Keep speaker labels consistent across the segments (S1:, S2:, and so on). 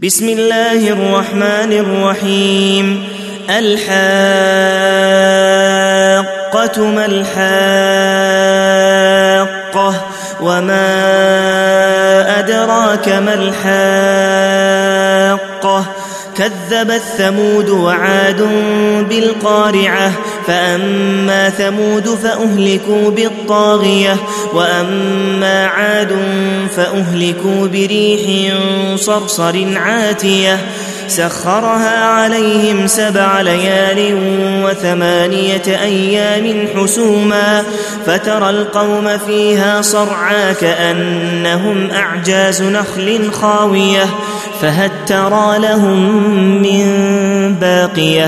S1: بسم الله الرحمن الرحيم. الحاقة ما الحاقة وما أدراك ما الحاقة كذبت ثمود وعاد بالقارعة فأما ثمود فأهلكوا بالطاغية وأما عاد فأهلكوا بريح صرصر عاتية سخرها عليهم 7 ليال و8 أيام حسوما فترى القوم فيها صرعى كأنهم أعجاز نخل خاوية فهل ترى لهم من باقية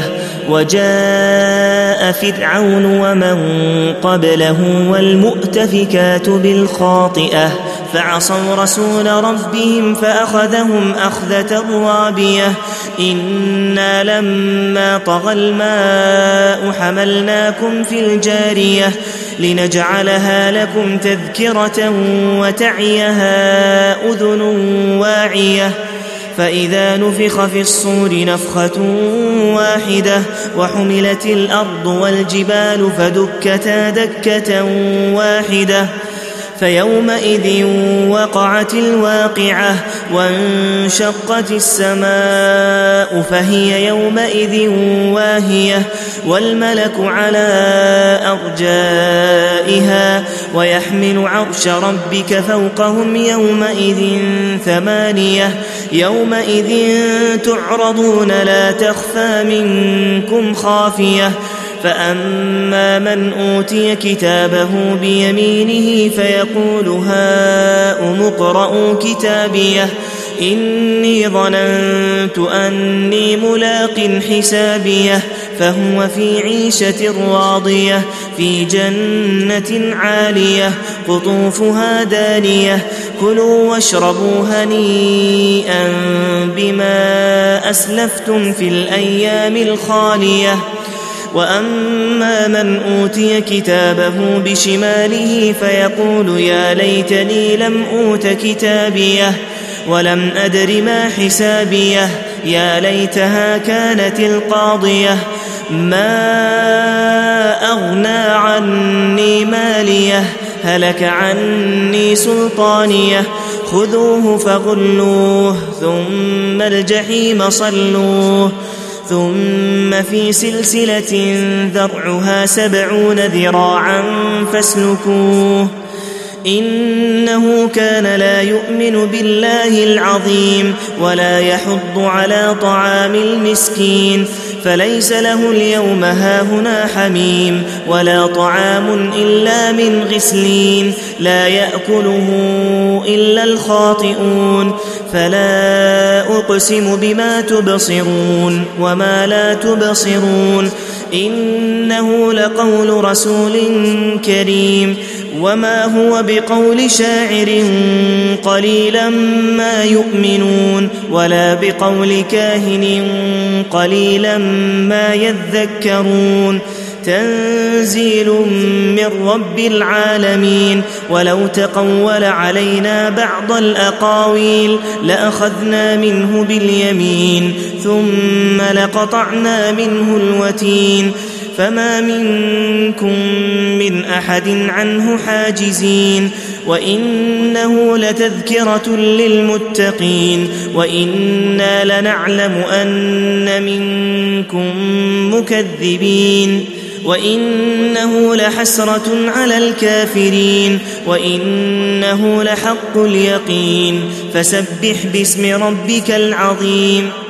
S1: وجاء فرعون ومن قبله والمؤتفكات بالخاطئة فعصوا رسول ربهم فأخذهم أخذة رابية إنا لما طغى الماء حملناكم في الجارية لنجعلها لكم تذكرة وتعيها أذن واعية فإذا نفخ في الصور نفخة واحدة وحملت الأرض والجبال فدكتا دكة واحدة فيومئذ وقعت الواقعة وانشقت السماء فهي يومئذ واهية والملك على أرجائها ويحمل عرش ربك فوقهم يومئذ 8 يومئذ تعرضون لا تخفى منكم خافية فأما من أوتي كتابه بيمينه فيقول هاؤم اقرءوا كتابيه إني ظننت أني ملاق حسابيه فهو في عيشة راضية في جنة عالية قطوفها دانية كلوا واشربوا هنيئا بما أسلفتم في الأيام الخالية وأما من أوتي كتابه بشماله فيقول يا ليتني لم أوت كتابيه ولم أدر ما حسابيه يا ليتها كانت القاضية ما أغنى عني ماليه هلك عني سلطانيه خذوه فغلوه ثم الجحيم صلوه ثم في سلسلة ذرعها 70 ذراعا فاسلكوه إنه كان لا يؤمن بالله العظيم ولا يحض على طعام المسكين فليس له اليوم هاهنا حميم ولا طعام إلا من غسلين لا يأكله إلا الخاطئون فلا أقسم بما تبصرون وما لا تبصرون إنه لقول رسول كريم وما هو بقول شاعر قليلا ما يؤمنون ولا بقول كاهن قليلا ما يذكرون تنزيل من رب العالمين ولو تقول علينا بعض الأقاويل لأخذنا منه باليمين ثم لقطعنا منه الوتين فما منكم من أحد عنه حاجزين وإنه لتذكرة للمتقين وإنا لنعلم أن منكم مكذبين وإنه لحسرة على الكافرين وإنه لحق اليقين فسبح باسم ربك العظيم